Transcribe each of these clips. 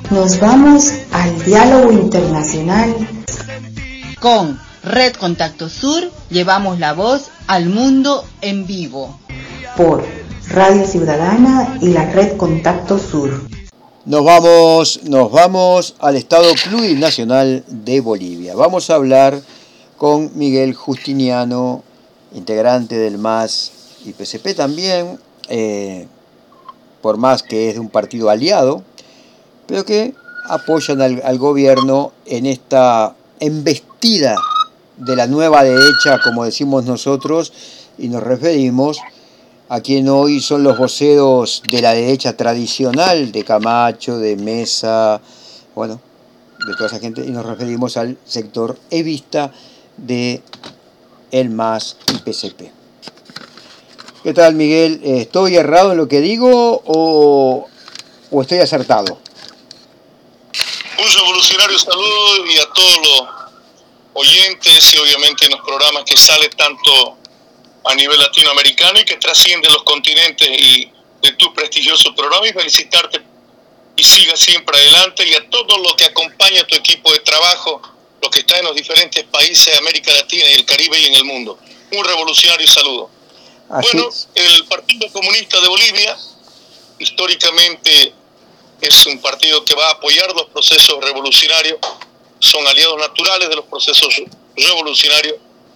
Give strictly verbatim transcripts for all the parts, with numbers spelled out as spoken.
Nos vamos al diálogo internacional. Con Red Contacto Sur llevamos la voz al mundo en vivo. Por Radio Ciudadana y la Red Contacto Sur. Nos vamos, nos vamos al Estado Plurinacional de Bolivia. Vamos a hablar con Miguel Justiniano, integrante del M A S y P C P también, eh, por más que es de un partido aliado, pero que apoyan al, al gobierno en esta embestida de la nueva derecha, como decimos nosotros, y nos referimos a quien hoy son los voceros de la derecha tradicional, de Camacho, de Mesa, bueno, de toda esa gente, y nos referimos al sector evista de el M A S y P C P. ¿Qué tal, Miguel? ¿Estoy errado en lo que digo o, o estoy acertado? Un revolucionario saludo y a todos los oyentes y obviamente en los programas que salen tanto a nivel latinoamericano y que trascienden los continentes y de tu prestigioso programa, y felicitarte y siga siempre adelante, y a todo lo que acompaña a tu equipo de trabajo, los que están en los diferentes países de América Latina y el Caribe y en el mundo. Un revolucionario saludo. Así bueno, es. El Partido Comunista de Bolivia históricamente es un partido que va a apoyar los procesos revolucionarios, son aliados naturales de los procesos revolucionarios,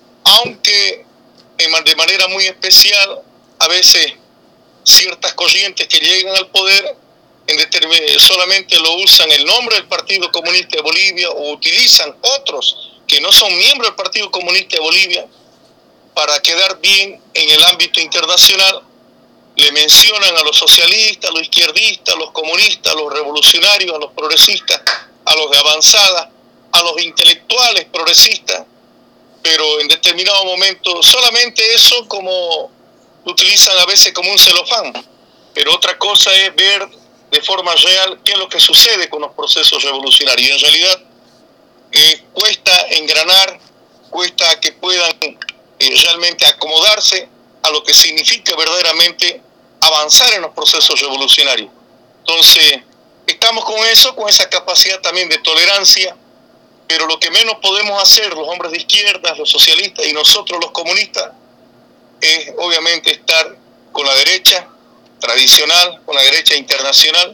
aunque de manera muy especial a veces ciertas corrientes que llegan al poder en determin- solamente lo usan el nombre del Partido Comunista de Bolivia o utilizan otros que no son miembros del Partido Comunista de Bolivia para quedar bien en el ámbito internacional. Le mencionan a los socialistas, a los izquierdistas, a los comunistas, a los revolucionarios, a los progresistas, a los de avanzada, a los intelectuales progresistas, pero en determinado momento solamente eso como lo utilizan a veces como un celofán. Pero otra cosa es ver de forma real qué es lo que sucede con los procesos revolucionarios. Y en realidad eh, cuesta engranar, cuesta que puedan eh, realmente acomodarse a lo que significa verdaderamente avanzar en los procesos revolucionarios. Entonces, estamos con eso, con esa capacidad también de tolerancia, pero lo que menos podemos hacer los hombres de izquierda, los socialistas y nosotros los comunistas es obviamente estar con la derecha tradicional, con la derecha internacional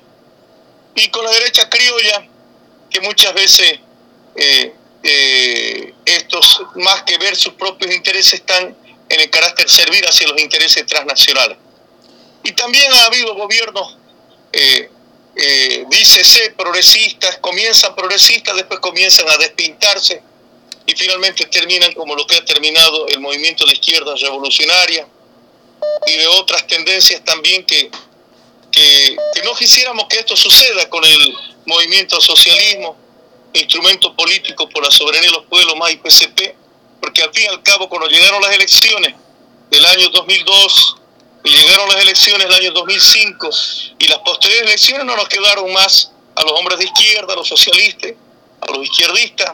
y con la derecha criolla, que muchas veces eh, eh, estos, más que ver sus propios intereses, están en el carácter servir hacia los intereses transnacionales. Y también ha habido gobiernos, eh, eh, dícese progresistas, comienzan progresistas, después comienzan a despintarse y finalmente terminan como lo que ha terminado el movimiento de la izquierda revolucionaria y de otras tendencias también que, que, que no quisiéramos que esto suceda con el movimiento socialismo, instrumento político por la soberanía de los pueblos, más I P C P, porque al fin y al cabo cuando llegaron las elecciones del año dos mil dos y llegaron las elecciones del año dos mil cinco y las posteriores elecciones no nos quedaron más a los hombres de izquierda, a los socialistas, a los izquierdistas,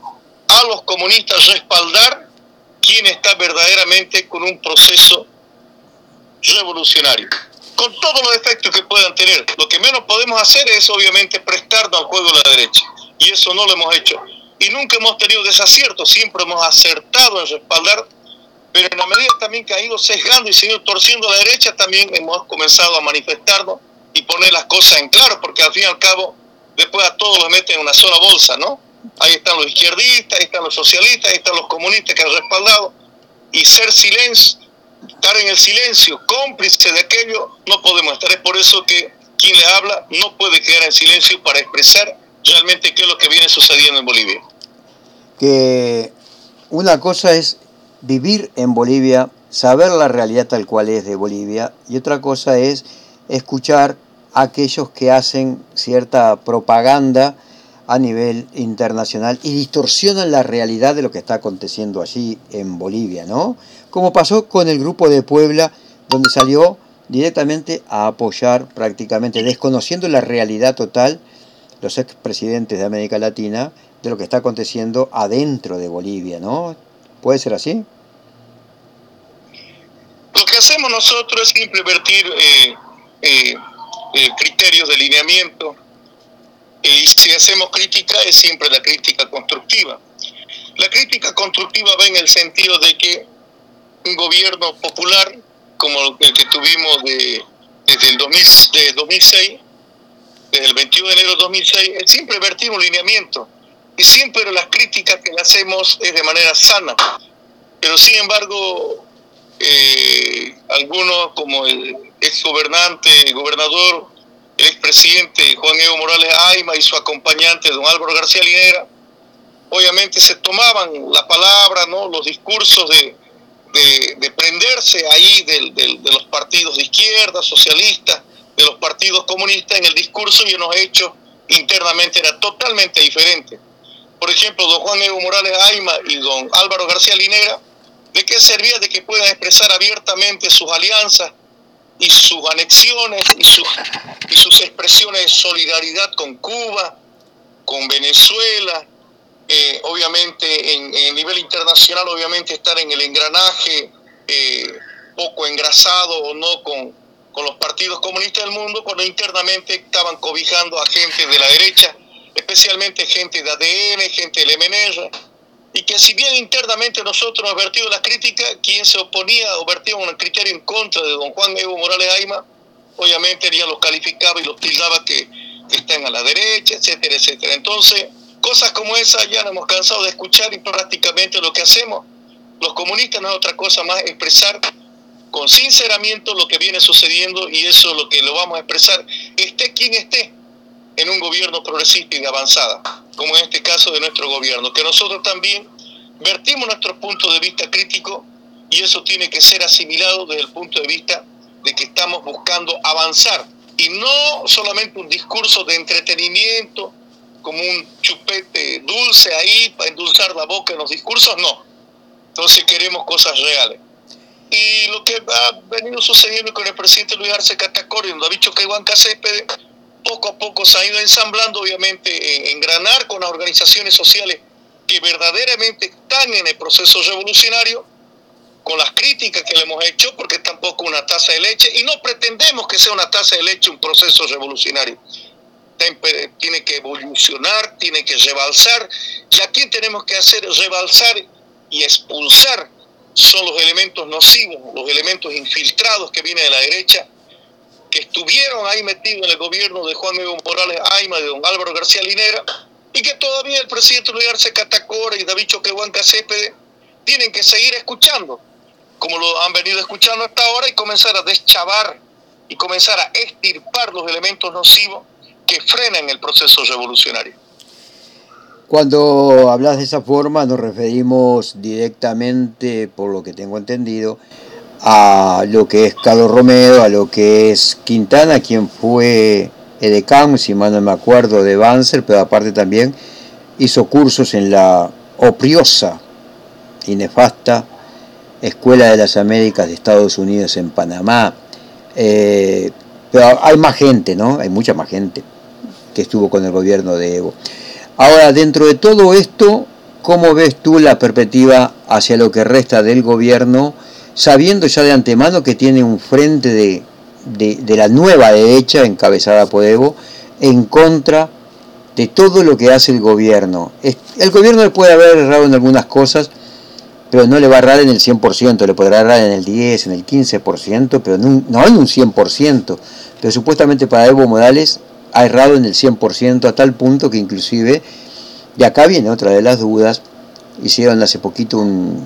a los comunistas respaldar quien está verdaderamente con un proceso revolucionario, con todos los efectos que puedan tener. Lo que menos podemos hacer es obviamente prestarnos al juego de la derecha, y eso no lo hemos hecho. Y nunca hemos tenido desaciertos, siempre hemos acertado en respaldar, pero en la medida también que ha ido sesgando y se ha ido torciendo a la derecha, también hemos comenzado a manifestarnos y poner las cosas en claro, porque al fin y al cabo, después a todos los meten en una sola bolsa, ¿no? Ahí están los izquierdistas, ahí están los socialistas, ahí están los comunistas que han respaldado, y ser silencio, estar en el silencio, cómplice de aquello, no podemos estar. Es por eso que quien le habla no puede quedar en silencio para expresar realmente qué es lo que viene sucediendo en Bolivia. Que una cosa es vivir en Bolivia, saber la realidad tal cual es de Bolivia, y otra cosa es escuchar a aquellos que hacen cierta propaganda a nivel internacional y distorsionan la realidad de lo que está aconteciendo allí en Bolivia, ¿no? Como pasó con el Grupo de Puebla, donde salió directamente a apoyar prácticamente, desconociendo la realidad total, los expresidentes de América Latina, de lo que está aconteciendo adentro de Bolivia, ¿no? ¿Puede ser así? Lo que hacemos nosotros es siempre vertir eh, eh, eh, criterios de lineamiento Y si hacemos crítica, es siempre la crítica constructiva. La crítica constructiva va en el sentido de que un gobierno popular, como el que tuvimos de, desde el dos mil, de dos mil seis, desde el veintiuno de enero de dos mil seis, siempre vertimos un lineamiento. Y siempre las críticas que le hacemos es de manera sana. Pero sin embargo, eh, algunos como el ex gobernante, el gobernador, el expresidente Juan Evo Morales Ayma y su acompañante don Álvaro García Linera, obviamente se tomaban la palabra, ¿no?, los discursos de, de, de prenderse ahí de, de, de los partidos de izquierda, socialistas, de los partidos comunistas en el discurso, y en los hechos internamente era totalmente diferente. Por ejemplo, don Juan Evo Morales Ayma y don Álvaro García Linera, ¿de qué servía de que puedan expresar abiertamente sus alianzas y sus anexiones y sus, y sus expresiones de solidaridad con Cuba, con Venezuela, eh, obviamente en, en nivel internacional, obviamente estar en el engranaje eh, poco engrasado o no con, con los partidos comunistas del mundo, cuando internamente estaban cobijando a gente de la derecha, especialmente gente de A D N, gente del M N R, y que si bien internamente nosotros nos vertimos las críticas, quien se oponía o vertía un criterio en contra de don Juan Evo Morales Ayma, obviamente ya los calificaba y los tildaba que, que están a la derecha, etcétera, etcétera. Entonces, cosas como esas ya nos hemos cansado de escuchar, y prácticamente lo que hacemos los comunistas no es otra cosa más expresar con sinceramiento lo que viene sucediendo, y eso es lo que lo vamos a expresar, esté quien esté en un gobierno progresista y de avanzada, como en este caso de nuestro gobierno, que nosotros también vertimos nuestro punto de vista crítico, y eso tiene que ser asimilado desde el punto de vista de que estamos buscando avanzar, y no solamente un discurso de entretenimiento, como un chupete dulce ahí para endulzar la boca en los discursos, no. Entonces queremos cosas reales. Y lo que ha venido sucediendo con el presidente Luis Arce Catacora y don David Choquehuanca Céspedes, poco a poco se ha ido ensamblando, obviamente, en engranar con las organizaciones sociales que verdaderamente están en el proceso revolucionario, con las críticas que le hemos hecho, porque tampoco una taza de leche, y no pretendemos que sea una taza de leche un proceso revolucionario. Tiene que evolucionar, tiene que rebalsar, y aquí tenemos que hacer rebalsar y expulsar son los elementos nocivos, los elementos infiltrados que vienen de la derecha, que estuvieron ahí metidos en el gobierno de Juan Evo Morales Ayma, de don Álvaro García Linera, y que todavía el presidente Luis Arce Catacora y David Choquehuanca Céspedes tienen que seguir escuchando, como lo han venido escuchando hasta ahora, y comenzar a deschavar y comenzar a extirpar los elementos nocivos que frenan el proceso revolucionario. Cuando hablas de esa forma nos referimos directamente, por lo que tengo entendido, a lo que es Carlos Romero, a lo que es Quintana, quien fue edecán, si mal no me acuerdo, de Banzer, pero aparte también hizo cursos en la opriosa y nefasta Escuela de las Américas de Estados Unidos en Panamá. Eh, pero hay más gente, ¿no? Hay mucha más gente que estuvo con el gobierno de Evo. Ahora, dentro de todo esto, ¿cómo ves tú la perspectiva hacia lo que resta del gobierno, sabiendo ya de antemano que tiene un frente de, de, de la nueva derecha encabezada por Evo en contra de todo lo que hace el gobierno? El gobierno le puede haber errado en algunas cosas, pero no le va a errar en el cien por ciento, le podrá errar en el diez, en el quince por ciento, pero no, no en un cien por ciento. Pero supuestamente para Evo Morales ha errado en el cien por ciento, a tal punto que inclusive, y acá viene otra de las dudas, hicieron hace poquito un,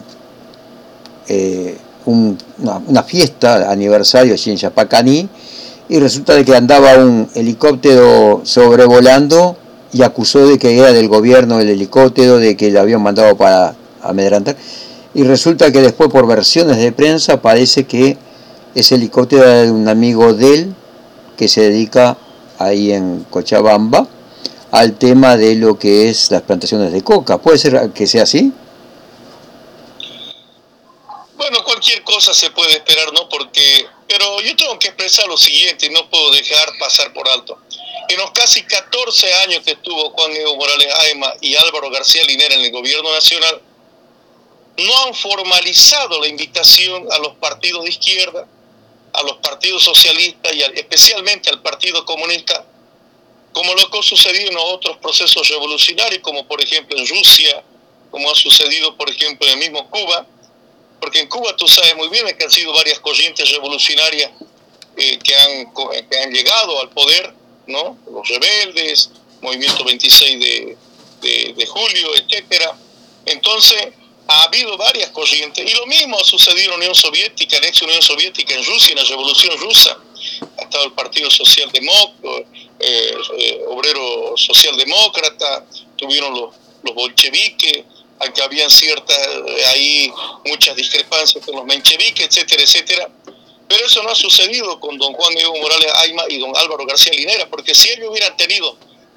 eh, un, una, una fiesta, aniversario allí en Yapacaní, y resulta de que andaba un helicóptero sobrevolando y acusó de que era del gobierno el helicóptero, de que le habían mandado para amedrentar, y resulta que después, por versiones de prensa, parece que ese helicóptero era de un amigo de él que se dedica ahí en Cochabamba al tema de lo que es las plantaciones de coca. ¿Puede ser que sea así? Bueno, cualquier cosa se puede esperar, ¿no? Porque, pero yo tengo que expresar lo siguiente, no puedo dejar pasar por alto. En los casi catorce años que estuvo Juan Evo Morales Ayma y Álvaro García Linera en el gobierno nacional, no han formalizado la invitación a los partidos de izquierda, a los partidos socialistas y al, especialmente al Partido Comunista, como lo que ha sucedido en otros procesos revolucionarios, como por ejemplo en Rusia, como ha sucedido por ejemplo en el mismo Cuba, porque en Cuba tú sabes muy bien que han sido varias corrientes revolucionarias eh, que, han, que han llegado al poder, ¿no? Los rebeldes, Movimiento veintiséis de, de, de julio, etcétera. Entonces ha habido varias corrientes, y lo mismo ha sucedido en la Unión Soviética, en la ex Unión Soviética, en Rusia, en la Revolución Rusa. Ha estado el Partido Socialdemócrata, eh, eh, Obrero Socialdemócrata, tuvieron los, los bolcheviques, aunque habían ciertas, eh, ahí muchas discrepancias con los mencheviques, etcétera, etcétera. Pero eso no ha sucedido con don Juan Evo Morales Ayma y don Álvaro García Linera, porque si ellos hubieran tenido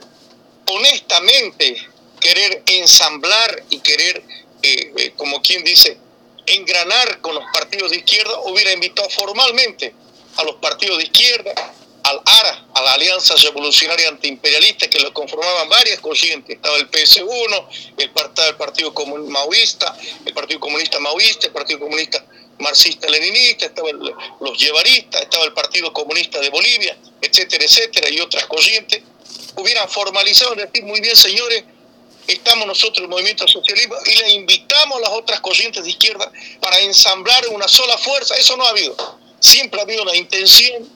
honestamente querer ensamblar y querer, eh, eh, como quien dice, engranar con los partidos de izquierda, hubiera invitado formalmente a los partidos de izquierda, al A R A, a la Alianza Revolucionaria Antiimperialista, que lo conformaban varias corrientes. Estaba el P S uno, el, el Partido Comunista Maoísta, el Partido Comunista Maoísta, el Partido Comunista Marxista-Leninista, estaban los Guevaristas, estaba el Partido Comunista de Bolivia, etcétera, etcétera, y otras corrientes. Hubieran formalizado en decir, muy bien, señores, estamos nosotros, el movimiento socialismo, y le invitamos a las otras corrientes de izquierda para ensamblar una sola fuerza. Eso no ha habido. Siempre ha habido una intención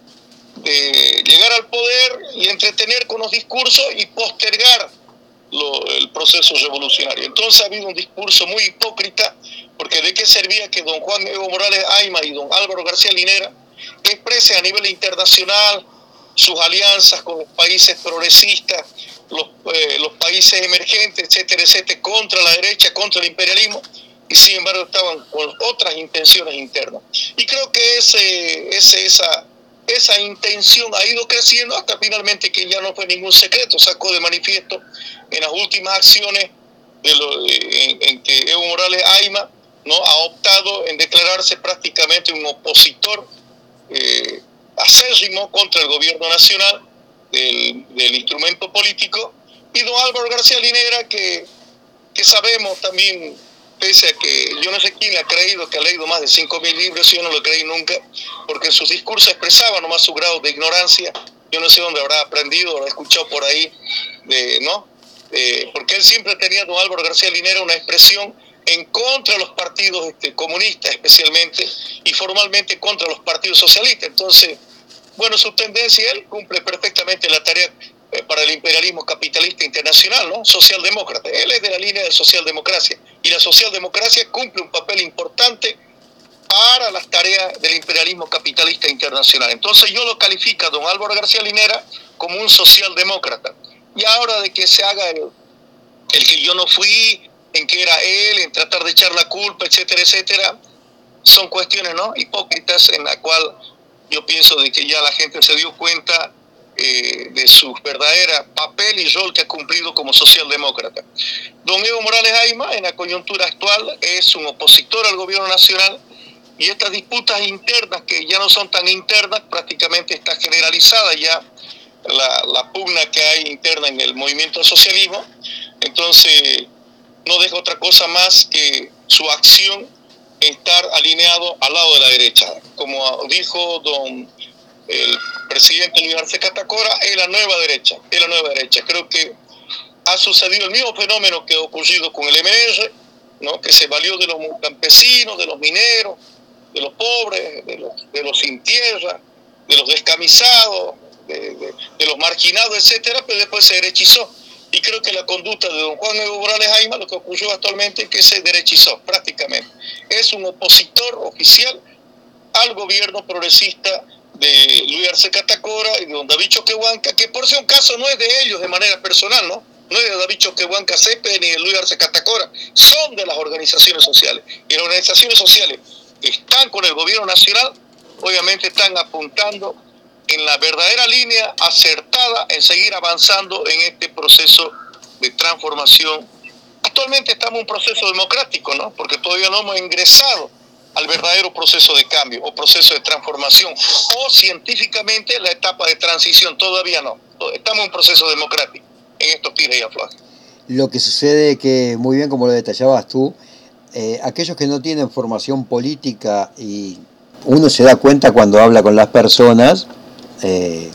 de llegar al poder y entretener con los discursos y postergar lo, el proceso revolucionario. Entonces ha habido un discurso muy hipócrita, porque de qué servía que don Juan Evo Morales Ayma y don Álvaro García Linera expresen a nivel internacional sus alianzas con los países progresistas, los, eh, los países emergentes, etcétera, etcétera, contra la derecha, contra el imperialismo, y sin embargo estaban con otras intenciones internas. Y creo que ese, ese, esa, esa intención ha ido creciendo hasta finalmente que ya no fue ningún secreto, sacó de manifiesto en las últimas acciones de lo, en, en que Evo Morales Ayma, ¿no?, ha optado en declararse prácticamente un opositor eh, acérrimo contra el gobierno nacional del, del instrumento político, y don Álvaro García Linera, que, que sabemos también, pese a que yo no sé quién ha creído que ha leído más de cinco mil libros, yo no lo creí nunca, porque en sus discursos expresaba nomás su grado de ignorancia. Yo no sé dónde habrá aprendido, lo he escuchado por ahí, de, ¿no? Eh, porque él siempre tenía, don Álvaro García Linera, una expresión en contra de los partidos este, comunistas especialmente, y formalmente contra los partidos socialistas. Entonces, bueno, su tendencia, él cumple perfectamente la tarea eh, para el imperialismo capitalista internacional, ¿no? Socialdemócrata. Él es de la línea de socialdemocracia, y la socialdemocracia cumple un papel importante para las tareas del imperialismo capitalista internacional. Entonces yo lo califico a don Álvaro García Linera como un socialdemócrata. Y ahora de que se haga el, el que yo no fui, en que era él, en tratar de echar la culpa, etcétera, etcétera, son cuestiones, ¿no?, hipócritas, en la cual yo pienso de que ya la gente se dio cuenta eh, de su verdadera papel y rol que ha cumplido como socialdemócrata. Don Evo Morales Ayma, en la coyuntura actual, es un opositor al gobierno nacional, y estas disputas internas, que ya no son tan internas, prácticamente está generalizada ya la, la pugna que hay interna en el movimiento socialismo. Entonces no deja otra cosa más que su acción estar alineado al lado de la derecha. Como dijo don el presidente Luis Arce Catacora, es la nueva derecha, es la nueva derecha. Creo que ha sucedido el mismo fenómeno que ha ocurrido con el M R, ¿no?, que se valió de los campesinos, de los mineros, de los pobres, de los, de los sin tierra, de los descamisados, de, de, de los marginados, etcétera, pero después se derechizó. Y creo que la conducta de don Juan Evo Morales Ayma, lo que ocurrió actualmente, es que se derechizó prácticamente. Es un opositor oficial al gobierno progresista de Luis Arce Catacora y de don David Choquehuanca, que por si un caso no es de ellos de manera personal, ¿no? No es de David Choquehuanca Céspedes ni de Luis Arce Catacora, son de las organizaciones sociales. Y las organizaciones sociales que están con el gobierno nacional, obviamente están apuntando en la verdadera línea acertada en seguir avanzando en este proceso de transformación. Actualmente estamos en un proceso democrático, ¿no?, porque todavía no hemos ingresado al verdadero proceso de cambio o proceso de transformación, o científicamente la etapa de transición, todavía no. Estamos en un proceso democrático en estos tira y afloja. Lo que sucede que, muy bien como lo detallabas tú, eh, aquellos que no tienen formación política, y uno se da cuenta cuando habla con las personas, eh,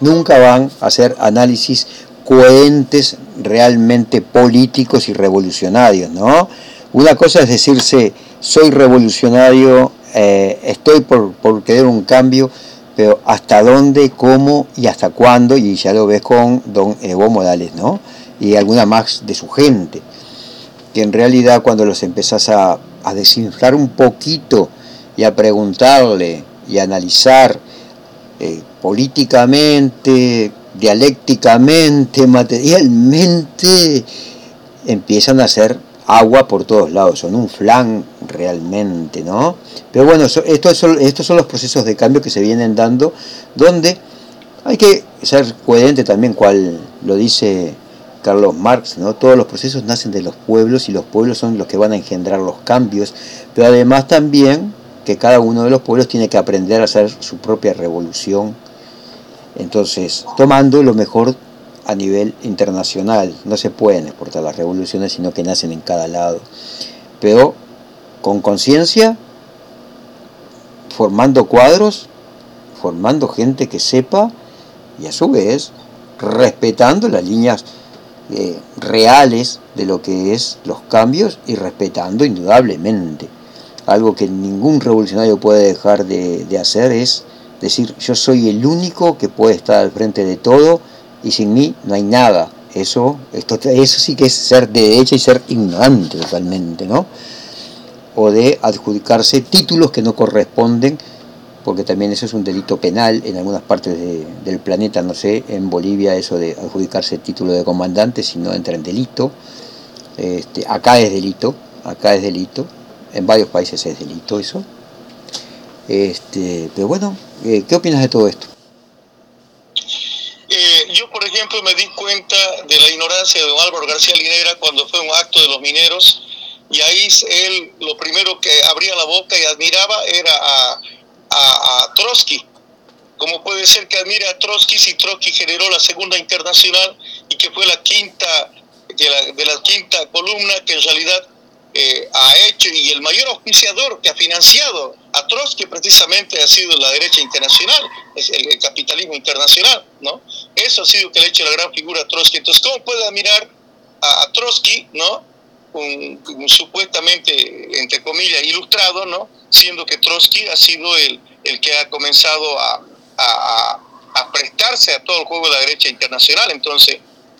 nunca van a hacer análisis coherentes realmente políticos y revolucionarios, ¿no? Una cosa es decirse, soy revolucionario, eh, estoy por, por querer un cambio, pero hasta dónde, cómo y hasta cuándo, y ya lo ves con don Evo Morales, ¿no? Y alguna más de su gente, que en realidad cuando los empezás a, a desinflar un poquito y a preguntarle y a analizar eh, políticamente, dialécticamente, materialmente, empiezan a hacer agua por todos lados, son un flan realmente, ¿no? Pero bueno, estos son, estos son los procesos de cambio que se vienen dando, donde hay que ser coherente también, cual lo dice Carlos Marx, ¿no? Todos los procesos nacen de los pueblos y los pueblos son los que van a engendrar los cambios, pero además también que cada uno de los pueblos tiene que aprender a hacer su propia revolución, entonces tomando lo mejor a nivel internacional. No se pueden exportar las revoluciones, sino que nacen en cada lado, pero con conciencia, formando cuadros, formando gente que sepa, y a su vez respetando las líneas eh, reales de lo que es los cambios, y respetando indudablemente algo que ningún revolucionario puede dejar de, de hacer, es decir, yo soy el único que puede estar al frente de todo y sin mí no hay nada. Eso, esto, eso sí que es ser de derecha y ser ignorante totalmente, ¿no? O de adjudicarse títulos que no corresponden, porque también eso es un delito penal en algunas partes de, del planeta, no sé, en Bolivia eso de adjudicarse título de comandante, si no entra en delito. Este, acá es delito, acá es delito, en varios países es delito eso. Este, pero bueno, eh, ¿qué opinas de todo esto? Eh, yo, por ejemplo, me di cuenta de la ignorancia de don Álvaro García Linera cuando fue un acto de los mineros, y ahí él lo primero que abría la boca y admiraba era a, a, a Trotsky. ¿Cómo puede ser que admire a Trotsky si Trotsky generó la Segunda Internacional y que fue la quinta, de la, de la quinta columna que en realidad eh, ha hecho, y el mayor auspiciador que ha financiado a Trotsky precisamente ha sido la derecha internacional, es el, el capitalismo internacional, ¿no? Eso ha sido que le ha hecho la gran figura a Trotsky. Entonces, ¿cómo puede admirar a, a Trotsky, ¿no? Un, un supuestamente, entre comillas, ilustrado, ¿no? Siendo que Trotsky ha sido el, el que ha comenzado a, a, a prestarse a todo el juego de la derecha internacional. Entonces,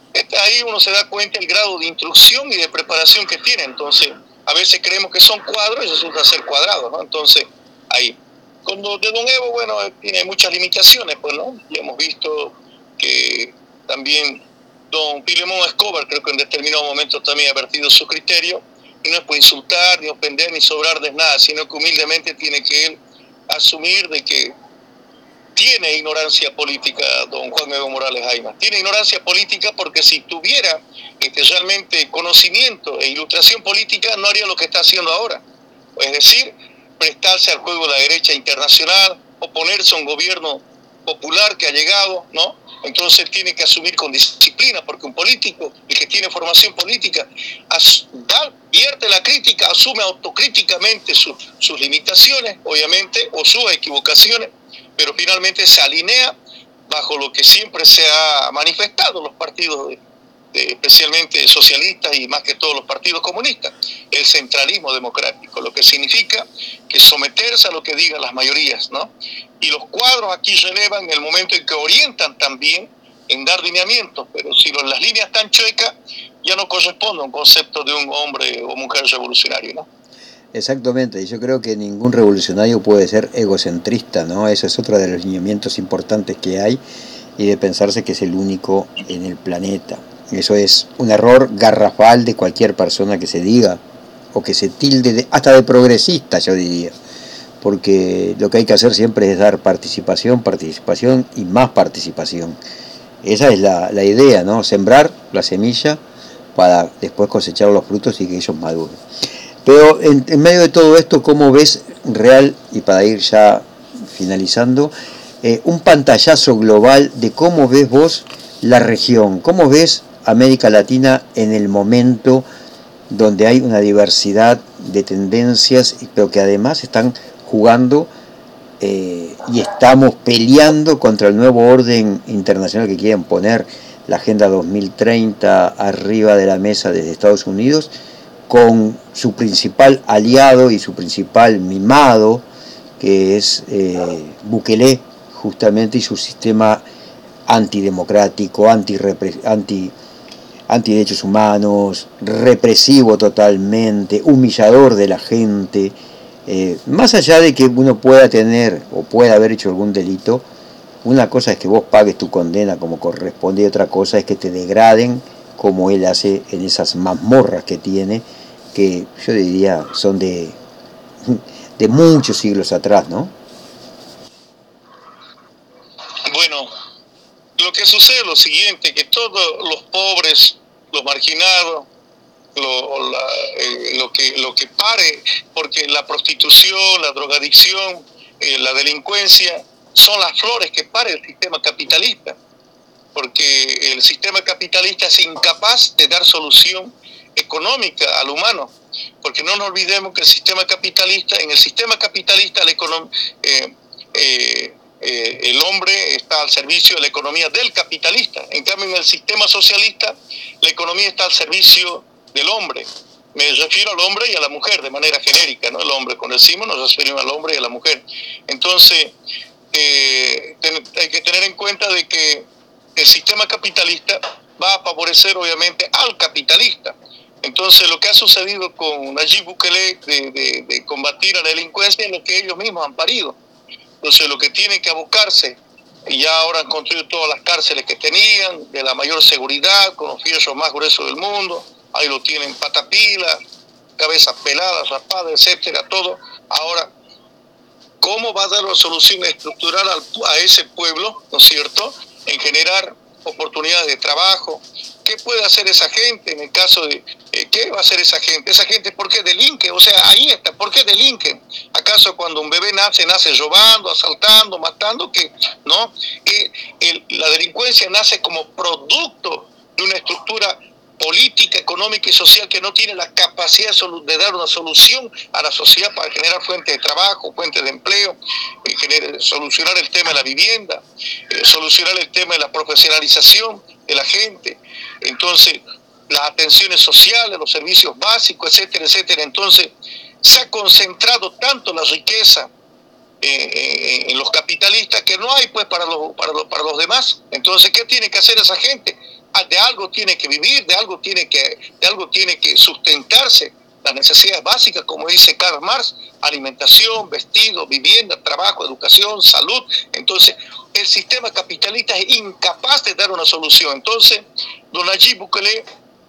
ahí uno se da cuenta del grado de instrucción y de preparación que tiene. Entonces, a veces creemos que son cuadros y resulta ser cuadrados, ¿no? Entonces, ahí. Con lo de don Evo, bueno, tiene muchas limitaciones, pues, ¿no? Ya hemos visto que también don Filemón Escobar, creo que en determinado momento también ha vertido su criterio, y no es por insultar, ni ofender, ni sobrarles nada, sino que humildemente tiene que él asumir de que tiene ignorancia política don Juan Evo Morales Ayma. Tiene ignorancia política porque si tuviera este, realmente conocimiento e ilustración política, no haría lo que está haciendo ahora. Es decir, prestarse al juego de la derecha internacional, oponerse a un gobierno popular que ha llegado, ¿no? Entonces tiene que asumir con disciplina, porque un político, el que tiene formación política, as, da, vierte la crítica, asume autocríticamente su, sus limitaciones, obviamente, o sus equivocaciones, pero finalmente se alinea bajo lo que siempre se ha manifestado los partidos, de, de, especialmente socialistas y más que todos los partidos comunistas, el centralismo democrático, lo que significa que someterse a lo que digan las mayorías, ¿no? Y los cuadros aquí relevan en el momento en que orientan también en dar lineamientos, pero si las líneas están chuecas, ya no corresponde a un concepto de un hombre o mujer revolucionario, ¿no? Exactamente, y yo creo que ningún revolucionario puede ser egocentrista, ¿no? Ese es otro de los lineamientos importantes que hay, y de pensarse que es el único en el planeta. Eso es un error garrafal de cualquier persona que se diga, o que se tilde, de, hasta de progresista, yo diría. Porque lo que hay que hacer siempre es dar participación, participación y más participación. Esa es la, la idea, ¿no? Sembrar la semilla para después cosechar los frutos y que ellos maduren. Pero en, en medio de todo esto, ¿cómo ves real, y para ir ya finalizando, eh, un pantallazo global de cómo ves vos la región? ¿Cómo ves América Latina en el momento donde hay una diversidad de tendencias, pero que además están jugando eh, y estamos peleando contra el nuevo orden internacional que quieren poner la Agenda dos mil treinta arriba de la mesa desde Estados Unidos, con su principal aliado y su principal mimado, que es eh, Bukele, justamente, y su sistema antidemocrático, anti, anti, anti derechos humanos, represivo totalmente, humillador de la gente. Eh, más allá de que uno pueda tener o pueda haber hecho algún delito, una cosa es que vos pagues tu condena como corresponde y otra cosa es que te degraden como él hace en esas mazmorras que tiene, que yo diría son de, de muchos siglos atrás, ¿no? Bueno, lo que sucede es lo siguiente, que todos los pobres, los marginados, Lo, la, eh, lo que lo que pare, porque la prostitución, la drogadicción, eh, la delincuencia son las flores que pare el sistema capitalista, porque el sistema capitalista es incapaz de dar solución económica al humano, porque no nos olvidemos que el sistema capitalista, en el sistema capitalista el, econom, eh, eh, eh, el hombre está al servicio de la economía del capitalista, en cambio en el sistema socialista la economía está al servicio del hombre. Me refiero al hombre y a la mujer de manera genérica, ¿no? El hombre, cuando decimos nos referimos al hombre y a la mujer. Entonces, eh, ten, hay que tener en cuenta de que el sistema capitalista va a favorecer obviamente al capitalista. Entonces, lo que ha sucedido con Nayib Bukele de, de, de combatir a la delincuencia es lo que ellos mismos han parido. Entonces, lo que tienen que abocarse, y ya ahora han construido todas las cárceles que tenían, de la mayor seguridad, con los fierros más gruesos del mundo. Ahí lo tienen, patapilas, cabezas peladas, rapadas, etcétera, todo. Ahora, ¿cómo va a dar una solución estructural al, a ese pueblo, ¿no es cierto?, en generar oportunidades de trabajo? ¿Qué puede hacer esa gente en el caso de... Eh, ¿Qué va a hacer esa gente? Esa gente, ¿por qué delinque? O sea, ahí está, ¿por qué delinquen? ¿Acaso cuando un bebé nace, nace robando, asaltando, matando? ¿Qué? ¿No? Eh, el, la delincuencia nace como producto de una estructura política, económica y social que no tiene la capacidad de dar una solución a la sociedad para generar fuentes de trabajo, fuentes de empleo, eh, generar, solucionar el tema de la vivienda, eh, solucionar el tema de la profesionalización de la gente, entonces las atenciones sociales, los servicios básicos, etcétera, etcétera. Entonces se ha concentrado tanto la riqueza eh, en los capitalistas que no hay pues para los, para los, para los demás. Entonces, ¿qué tiene que hacer esa gente? De algo tiene que vivir, de algo tiene que, de algo tiene que sustentarse, las necesidades básicas, como dice Karl Marx, alimentación, vestido, vivienda, trabajo, educación, salud. Entonces, el sistema capitalista es incapaz de dar una solución. Entonces, don Nayib Bukele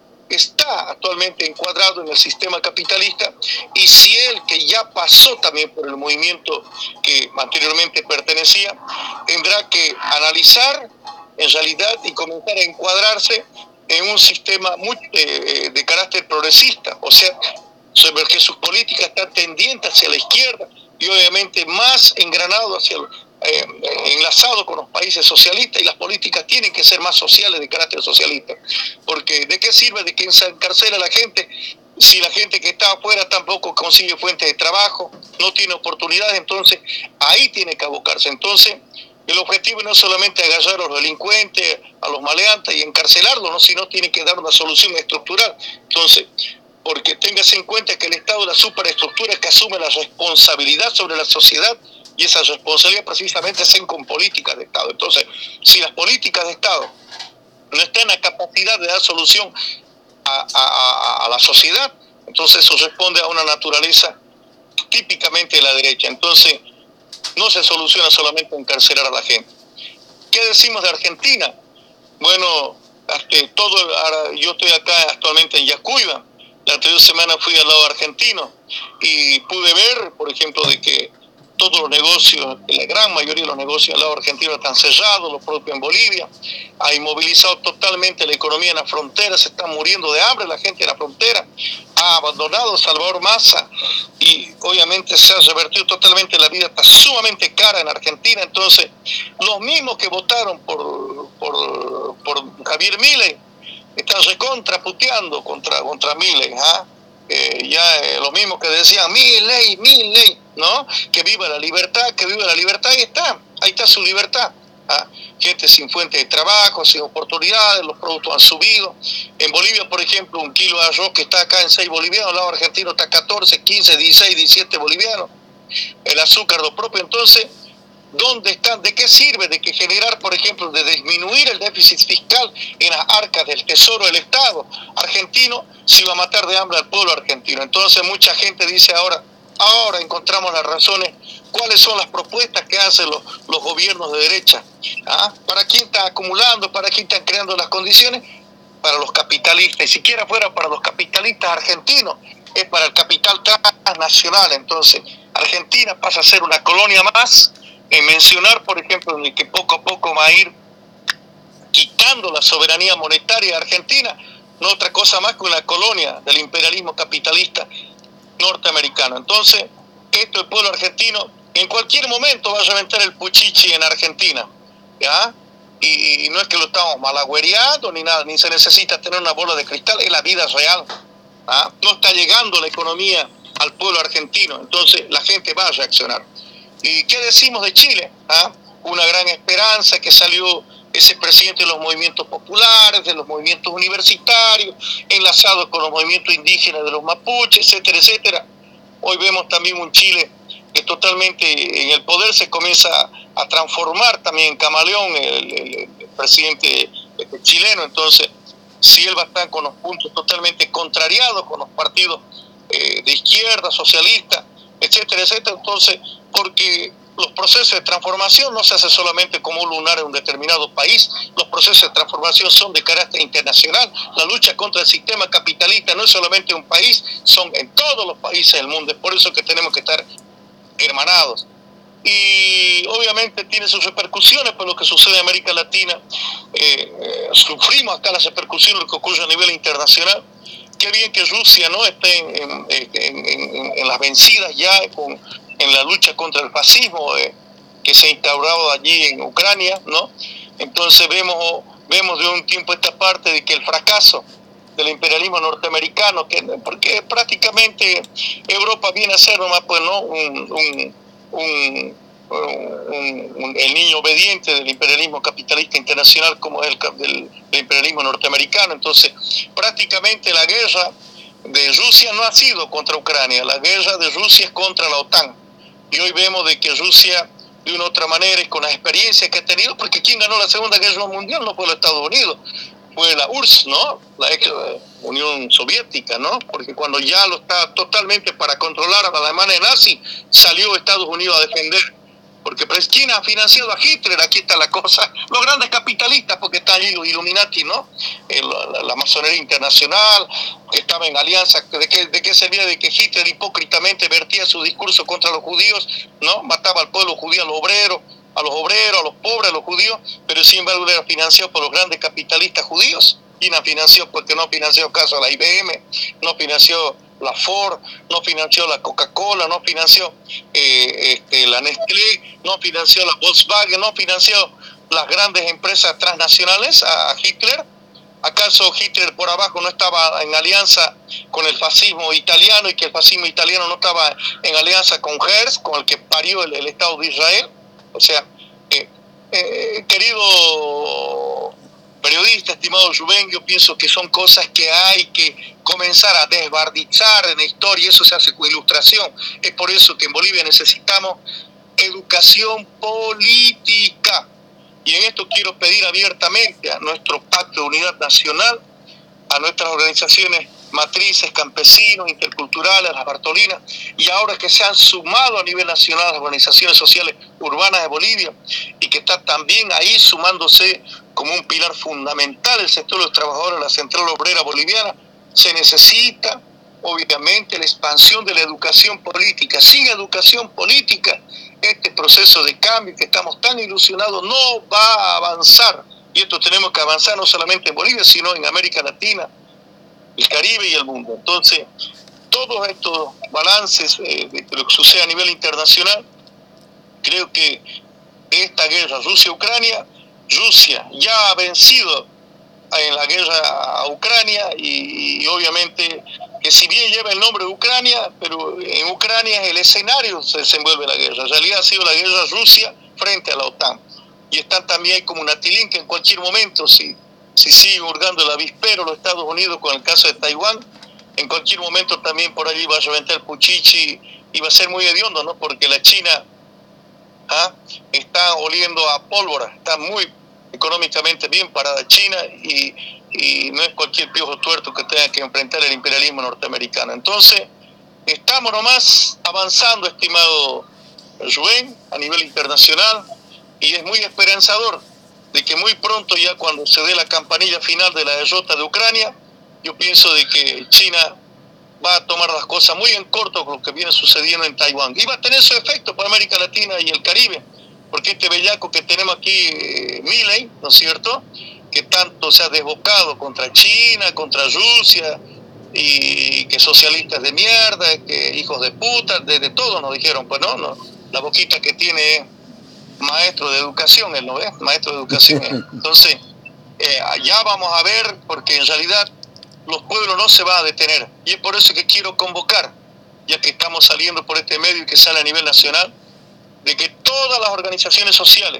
está actualmente encuadrado en el sistema capitalista, y si él, que ya pasó también por el movimiento que anteriormente pertenecía, tendrá que analizar en realidad y comenzar a encuadrarse en un sistema muy, eh, de carácter progresista, o sea, sobre que sus políticas están tendientes hacia la izquierda y obviamente más engranado hacia el, eh, enlazado con los países socialistas, y las políticas tienen que ser más sociales, de carácter socialista, porque ¿de qué sirve de que se encarcela a la gente si la gente que está afuera tampoco consigue fuentes de trabajo, no tiene oportunidades? Entonces ahí tiene que abocarse. Entonces el objetivo no es solamente agarrar a los delincuentes, a los maleantes y encarcelarlos, ¿no?, sino tiene que dar una solución estructural. Entonces, porque téngase en cuenta que el Estado es la superestructura que asume la responsabilidad sobre la sociedad, y esa responsabilidad precisamente es con políticas de Estado. Entonces, si las políticas de Estado no están en la capacidad de dar solución a, a, a la sociedad, entonces eso responde a una naturaleza típicamente de la derecha. Entonces, no se soluciona solamente encarcelar a la gente. ¿Qué decimos de Argentina? Bueno, este, todo, ahora, yo estoy acá actualmente en Yacuiba. La anterior semana fui al lado argentino y pude ver, por ejemplo, de que todos los negocios, la gran mayoría de los negocios al lado argentino están cerrados, los propios en Bolivia. Ha inmovilizado totalmente la economía en la frontera, se está muriendo de hambre la gente en la frontera. Ha abandonado Salvador Massa y obviamente se ha revertido totalmente, la vida está sumamente cara en Argentina. Entonces, los mismos que votaron por, por, por Javier Milei están recontraputeando contra, contra Milei, ¿ah? Eh, ya eh, lo mismo que decían Milei, Milei, ¿no? Que viva la libertad, que viva la libertad, ahí está, ahí está su libertad. ¿Ah? Gente sin fuente de trabajo, sin oportunidades, los productos han subido. En Bolivia, por ejemplo, un kilo de arroz que está acá en seis bolivianos, al lado argentino está catorce, quince, dieciséis, diecisiete bolivianos. El azúcar lo propio. Entonces, ¿dónde están? ¿De qué sirve? De que generar, por ejemplo, de disminuir el déficit fiscal en las arcas del tesoro del Estado argentino, si va a matar de hambre al pueblo argentino. Entonces mucha gente dice ahora, ahora encontramos las razones. ¿Cuáles son las propuestas que hacen los, los gobiernos de derecha? ¿Ah? ¿Para quién está acumulando? ¿Para quién están creando las condiciones? Para los capitalistas. Y siquiera fuera para los capitalistas argentinos, es para el capital transnacional. Entonces, Argentina pasa a ser una colonia más, en mencionar, por ejemplo, en el que poco a poco va a ir quitando la soberanía monetaria de Argentina, no otra cosa más que una colonia del imperialismo capitalista norteamericano. Entonces, esto el pueblo argentino en cualquier momento va a reventar el puchichi en Argentina, ¿ya? Y, y no es que lo estamos malagüereando ni nada, ni se necesita tener una bola de cristal, es la vida real. ¿Ah? No está llegando la economía al pueblo argentino, entonces la gente va a reaccionar. ¿Y qué decimos de Chile? ¿Ah? Una gran esperanza que salió ese presidente de los movimientos populares, de los movimientos universitarios, enlazados con los movimientos indígenas de los mapuches, etcétera, etcétera. Hoy vemos también un Chile que totalmente en el poder se comienza a transformar también en camaleón el, el, el presidente chileno. Entonces, si él va a estar con los puntos totalmente contrariados con los partidos eh, de izquierda, socialistas, etcétera, etcétera, entonces, porque los procesos de transformación no se hacen solamente como un lunar en un determinado país, los procesos de transformación son de carácter internacional. La lucha contra el sistema capitalista no es solamente un país, son en todos los países del mundo. Es por eso que tenemos que estar hermanados. Y obviamente tiene sus repercusiones por lo que sucede en América Latina. Eh, eh, sufrimos acá las repercusiones de lo que ocurre a nivel internacional. Qué bien que Rusia no esté en, en, en, en, en las vencidas ya con, en la lucha contra el fascismo eh, que se ha instaurado allí en Ucrania, ¿no? Entonces vemos, vemos de un tiempo a esta parte de que el fracaso del imperialismo norteamericano, que porque prácticamente Europa viene a ser nomás pues no un, un, un, un, un el niño obediente del imperialismo capitalista internacional como es el del, del imperialismo norteamericano. Entonces prácticamente la guerra de Rusia no ha sido contra Ucrania, la guerra de Rusia es contra la OTAN, y hoy vemos de que Rusia de una u otra manera y con las experiencias que ha tenido, porque quien ganó la Segunda Guerra Mundial no fue los Estados Unidos, fue la U R S S, ¿no? La ex Unión Soviética, ¿no? Porque cuando ya lo está totalmente para controlar a la Alemania nazi, salió Estados Unidos a defender. Porque pues, ¿quién ha financiado a Hitler? Aquí está la cosa. Los grandes capitalistas, porque están allí los Illuminati, ¿no? El, la, la masonería internacional, que estaba en alianza. ¿De qué, de qué servía de que Hitler hipócritamente vertía su discurso contra los judíos, ¿no? Mataba al pueblo judío, a los obreros, a los obreros, a los pobres, a los judíos, pero sin embargo era financiado por los grandes capitalistas judíos. ¿Quién ha financiado? Porque no financió caso a la I B M, no financió la Ford, no financió la Coca-Cola, no financió eh, este, la Nestlé, no financió la Volkswagen, no financió las grandes empresas transnacionales a, a Hitler. ¿Acaso Hitler por abajo no estaba en alianza con el fascismo italiano y que el fascismo italiano no estaba en alianza con Herzl, con el que parió el, el Estado de Israel? O sea, eh, eh, querido periodista, estimado Rubén, yo pienso que son cosas que hay que comenzar a desbardizar en la historia, y eso se hace con ilustración. Es por eso que en Bolivia necesitamos educación política. Y en esto quiero pedir abiertamente a nuestro Pacto de Unidad Nacional, a nuestras organizaciones matrices, campesinos, interculturales, las Bartolinas, y ahora que se han sumado a nivel nacional las organizaciones sociales urbanas de Bolivia, y que está también ahí sumándose como un pilar fundamental el sector de los trabajadores de la Central Obrera Boliviana, se necesita obviamente la expansión de la educación política. Sin educación política, este proceso de cambio que estamos tan ilusionados no va a avanzar, y esto tenemos que avanzar no solamente en Bolivia, sino en América Latina, el Caribe y el mundo. Entonces, todos estos balances eh, de lo que sucede a nivel internacional, creo que esta guerra Rusia-Ucrania, Rusia ya ha vencido en la guerra a Ucrania y, y obviamente que si bien lleva el nombre de Ucrania, pero en Ucrania es el escenario se desenvuelve la guerra. En realidad ha sido la guerra Rusia frente a la OTAN. Y están también ahí como una tilín que en cualquier momento, si, si sigue hurgando el avispero los Estados Unidos con el caso de Taiwán, en cualquier momento también por allí va a reventar el Puchichi y va a ser muy hediondo, ¿no? Porque la China ¿ah? está oliendo a pólvora, está muy económicamente bien parada China y, y no es cualquier piojo tuerto que tenga que enfrentar el imperialismo norteamericano. Entonces, estamos nomás avanzando, estimado Rubén, a nivel internacional, y es muy esperanzador de que muy pronto, ya cuando se dé la campanilla final de la derrota de Ucrania, yo pienso de que China va a tomar las cosas muy en corto con lo que viene sucediendo en Taiwán. Y va a tener su efecto para América Latina y el Caribe, porque este bellaco que tenemos aquí, eh, Milei, ¿no es cierto?, que tanto se ha desbocado contra China, contra Rusia, y que socialistas de mierda, que hijos de puta, de, de todo nos dijeron, pues no, no, la boquita que tiene es maestro de educación, él no es maestro de educación. Entonces, eh, allá vamos a ver, porque en realidad los pueblos no se van a detener, y es por eso que quiero convocar, ya que estamos saliendo por este medio y que sale a nivel nacional, de que todas las organizaciones sociales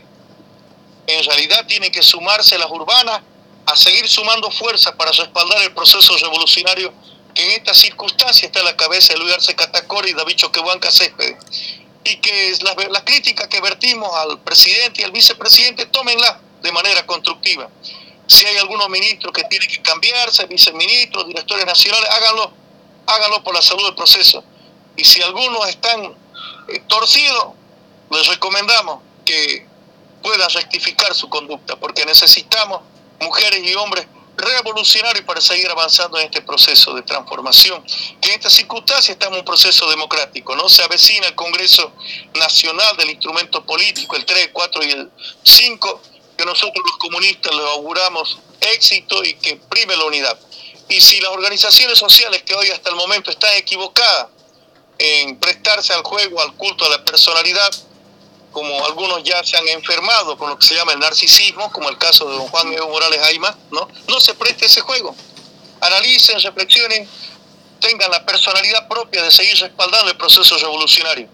en realidad tienen que sumarse, las urbanas, a seguir sumando fuerza para respaldar el proceso revolucionario que en esta circunstancia está a la cabeza de Luis Arce Catacora y David Choquehuanca Céspedes. Y que las, las críticas que vertimos al presidente y al vicepresidente, tómenlas de manera constructiva. Si hay algunos ministros que tienen que cambiarse, viceministros, directores nacionales, háganlo, háganlo por la salud del proceso. Y si algunos están eh, torcidos, les recomendamos que puedan rectificar su conducta, porque necesitamos mujeres y hombres revolucionarios para seguir avanzando en este proceso de transformación, que en esta circunstancia estamos en un proceso democrático, ¿no? Se avecina el Congreso Nacional del Instrumento Político, el tres, cuatro y el cinco, que nosotros los comunistas le auguramos éxito y que prime la unidad. Y si las organizaciones sociales que hoy hasta el momento están equivocadas en prestarse al juego, al culto a la personalidad, como algunos ya se han enfermado con lo que se llama el narcisismo, como el caso de don Juan Evo Morales Ayma, ¿no? No se preste ese juego. Analicen, reflexionen, tengan la personalidad propia de seguir respaldando el proceso revolucionario.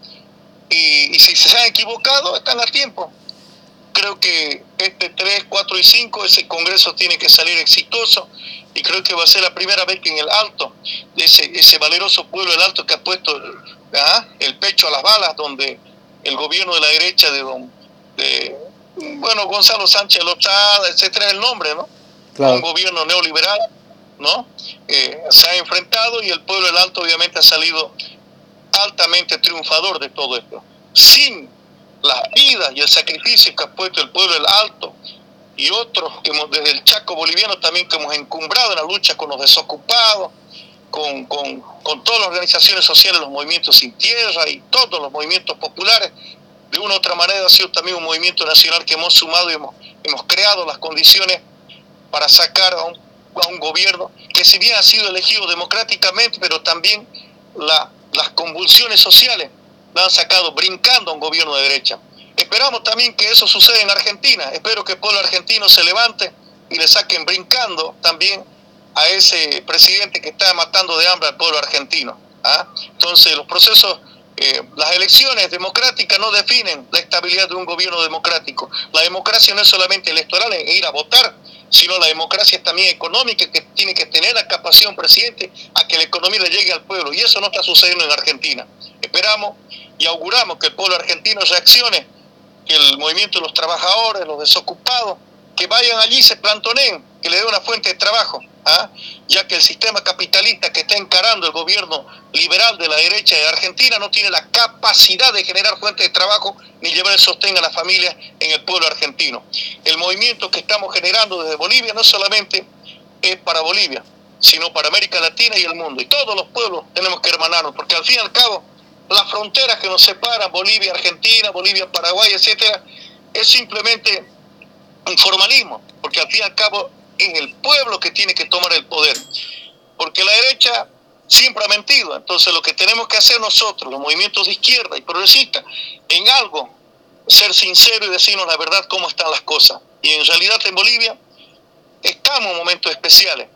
Y, y si se han equivocado, están a tiempo. Creo que este tres, cuatro y cinco, ese congreso tiene que salir exitoso, y creo que va a ser la primera vez que en el Alto, ese, ese valeroso pueblo del Alto que ha puesto ¿ah? el pecho a las balas, donde el gobierno de la derecha de don de, bueno, Gonzalo Sánchez Lozada, etcétera, es el nombre, ¿no? Claro. Un gobierno neoliberal, ¿no? Eh, se ha enfrentado, y el pueblo del Alto obviamente ha salido altamente triunfador de todo esto. Sin las vidas y el sacrificio que ha puesto el pueblo del Alto y otros que hemos, desde el Chaco boliviano también, que hemos encumbrado en la lucha con los desocupados, Con, con, con todas las organizaciones sociales, los movimientos sin tierra y todos los movimientos populares, de una u otra manera ha sido también un movimiento nacional que hemos sumado y hemos, hemos creado las condiciones para sacar a un, a un gobierno que, si bien ha sido elegido democráticamente, pero también la, las convulsiones sociales la han sacado brincando a un gobierno de derecha. Esperamos también que eso suceda en Argentina. Espero que el pueblo argentino se levante y le saquen brincando también a ese presidente que está matando de hambre al pueblo argentino. ¿ah? Entonces los procesos, eh, las elecciones democráticas no definen la estabilidad de un gobierno democrático. La democracia no es solamente electoral, en ir a votar, sino la democracia es también económica, que tiene que tener la capacidad un presidente a que la economía le llegue al pueblo, y eso no está sucediendo en Argentina. Esperamos y auguramos que el pueblo argentino reaccione, que el movimiento de los trabajadores, los desocupados, que vayan allí y se plantoneen, que le dé una fuente de trabajo, ¿ah? ya que el sistema capitalista que está encarando el gobierno liberal de la derecha de Argentina no tiene la capacidad de generar fuentes de trabajo ni llevar el sostén a las familias en el pueblo argentino. El movimiento que estamos generando desde Bolivia no solamente es para Bolivia, sino para América Latina y el mundo. Y todos los pueblos tenemos que hermanarnos, porque al fin y al cabo, las fronteras que nos separan, Bolivia, Argentina, Bolivia, Paraguay, etcétera, es simplemente un formalismo, porque al fin y al cabo es el pueblo que tiene que tomar el poder, porque la derecha siempre ha mentido. Entonces lo que tenemos que hacer nosotros, los movimientos de izquierda y progresistas, en algo, ser sinceros y decirnos la verdad cómo están las cosas. Y en realidad en Bolivia estamos en momentos especiales,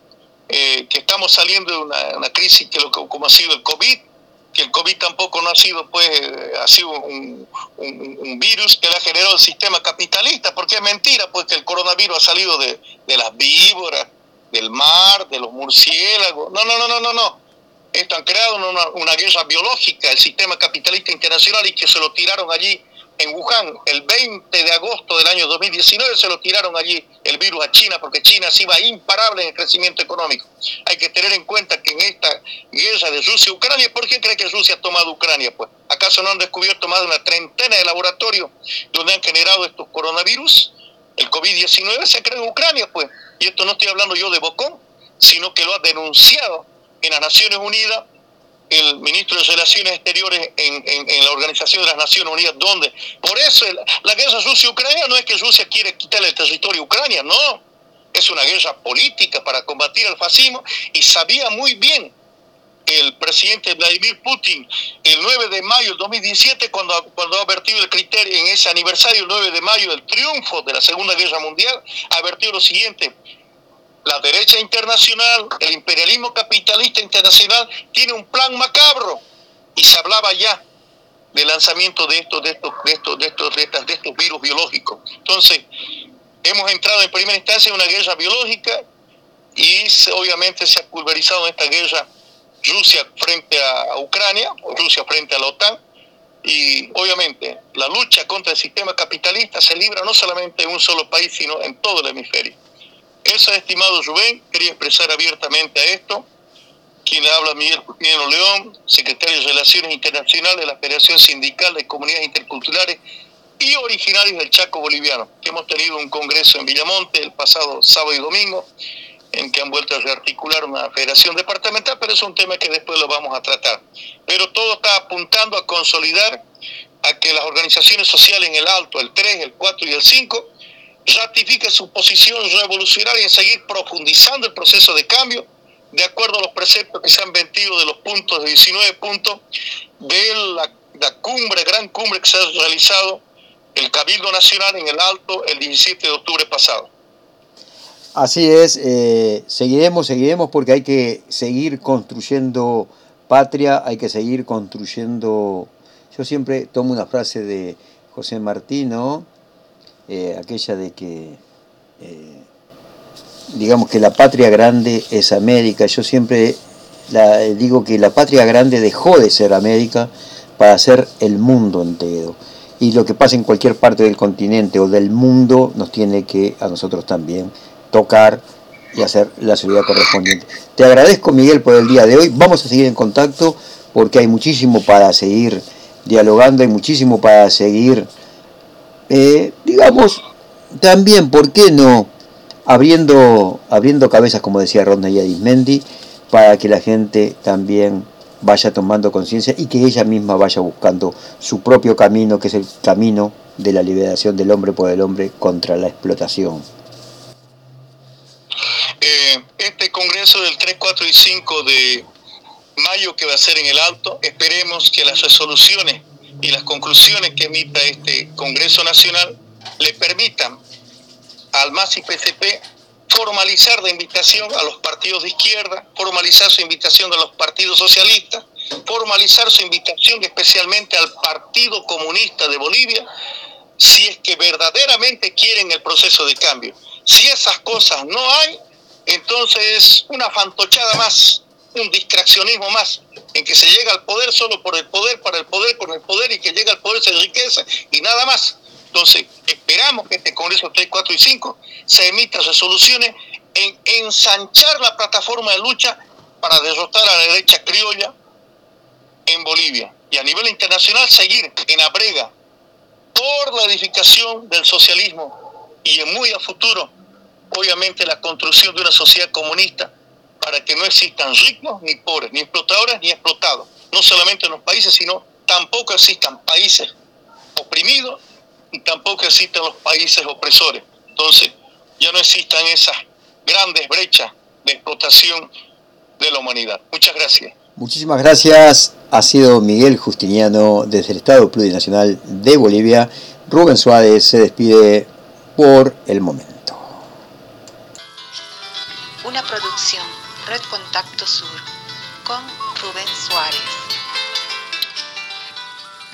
eh, que estamos saliendo de una, una crisis que lo, como ha sido el COVID, que el COVID tampoco no ha sido, pues, ha sido un, un, un virus que le ha generado el sistema capitalista, porque es mentira, pues, que el coronavirus ha salido de, de las víboras, del mar, de los murciélagos. No, no, no, no, no, no. Esto han creado una, una guerra biológica, el sistema capitalista internacional, y que se lo tiraron allí en Wuhan, el veinte de agosto del año dos mil diecinueve, se lo tiraron allí el virus a China, porque China se iba imparable en el crecimiento económico. Hay que tener en cuenta que en esta guerra de Rusia-Ucrania, ¿por qué cree que Rusia ha tomado Ucrania? Pues, ¿acaso no han descubierto más de una treintena de laboratorios donde han generado estos coronavirus? El COVID diecinueve se creó en Ucrania, pues, y esto no estoy hablando yo de bocón, sino que lo ha denunciado en las Naciones Unidas el ministro de Relaciones Exteriores en, en, en la Organización de las Naciones Unidas, donde por eso el, la guerra Rusia-Ucrania no es que Rusia quiere quitarle el territorio a Ucrania, no, es una guerra política para combatir al fascismo, y sabía muy bien el presidente Vladimir Putin el nueve de mayo del dos mil diecisiete, cuando, cuando ha advertido el criterio en ese aniversario, el nueve de mayo del triunfo de la Segunda Guerra Mundial, ha advertido lo siguiente: la derecha internacional, el imperialismo capitalista internacional tiene un plan macabro, y se hablaba ya del lanzamiento de estos, de estos, de estos, de estos, de estas, de estos virus biológicos. Entonces, hemos entrado en primera instancia en una guerra biológica, y se, obviamente se ha pulverizado en esta guerra Rusia frente a Ucrania, o Rusia frente a la OTAN, y obviamente la lucha contra el sistema capitalista se libra no solamente en un solo país, sino en todo el hemisferio. Eso, estimado Rubén, quería expresar abiertamente a esto. Quien le habla, Miguel Justiniano León, secretario de Relaciones Internacionales de la Federación Sindical de Comunidades Interculturales y Originarios del Chaco Boliviano. Hemos tenido un congreso en Villamonte el pasado sábado y domingo, en que han vuelto a rearticular una federación departamental, pero es un tema que después lo vamos a tratar. Pero todo está apuntando a consolidar a que las organizaciones sociales en el Alto, el tres, el cuatro y el cinco, ratifique su posición revolucionaria en seguir profundizando el proceso de cambio de acuerdo a los preceptos que se han vertido de los puntos, de diecinueve puntos de la, la cumbre, gran cumbre que se ha realizado el Cabildo Nacional en el Alto el diecisiete de octubre pasado. Así es, eh, seguiremos, seguiremos porque hay que seguir construyendo patria, hay que seguir construyendo. Yo siempre tomo una frase de José Martí, ¿no? Eh, aquella de que, eh, digamos que la patria grande es América. Yo siempre la, digo que la patria grande dejó de ser América para ser el mundo entero. Y lo que pasa en cualquier parte del continente o del mundo nos tiene que a nosotros también tocar y hacer la seguridad correspondiente. Te agradezco, Miguel, por el día de hoy. Vamos a seguir en contacto porque hay muchísimo para seguir dialogando, hay muchísimo para seguir Eh, digamos, también, ¿por qué no? Abriendo, abriendo cabezas, como decía Rodney Arismendi, para que la gente también vaya tomando conciencia y que ella misma vaya buscando su propio camino, que es el camino de la liberación del hombre por el hombre contra la explotación. Eh, este congreso del tres, cuatro y cinco de mayo que va a ser en el Alto, esperemos que las resoluciones y las conclusiones que emita este Congreso Nacional le permitan al M A S y P C P formalizar la invitación a los partidos de izquierda, formalizar su invitación a los partidos socialistas, formalizar su invitación especialmente al Partido Comunista de Bolivia, si es que verdaderamente quieren el proceso de cambio. Si esas cosas no hay, entonces es una fantochada más, un distraccionismo más, en que se llega al poder solo por el poder, para el poder, con el poder, y que llega al poder se enriquece y nada más. Entonces, esperamos que este Congreso tres, cuatro y cinco se emita resoluciones en ensanchar la plataforma de lucha para derrotar a la derecha criolla en Bolivia. Y a nivel internacional seguir en la brega por la edificación del socialismo y en muy a futuro, obviamente, la construcción de una sociedad comunista para que no existan ricos ni pobres, ni explotadores ni explotados, no solamente en los países, sino tampoco existan países oprimidos y tampoco existan los países opresores. Entonces, ya no existan esas grandes brechas de explotación de la humanidad. Muchas gracias. Muchísimas gracias. Ha sido Miguel Justiniano desde el Estado Plurinacional de Bolivia. Rubén Suárez se despide por el momento. Una producción Red Contacto Sur con Rubén Suárez.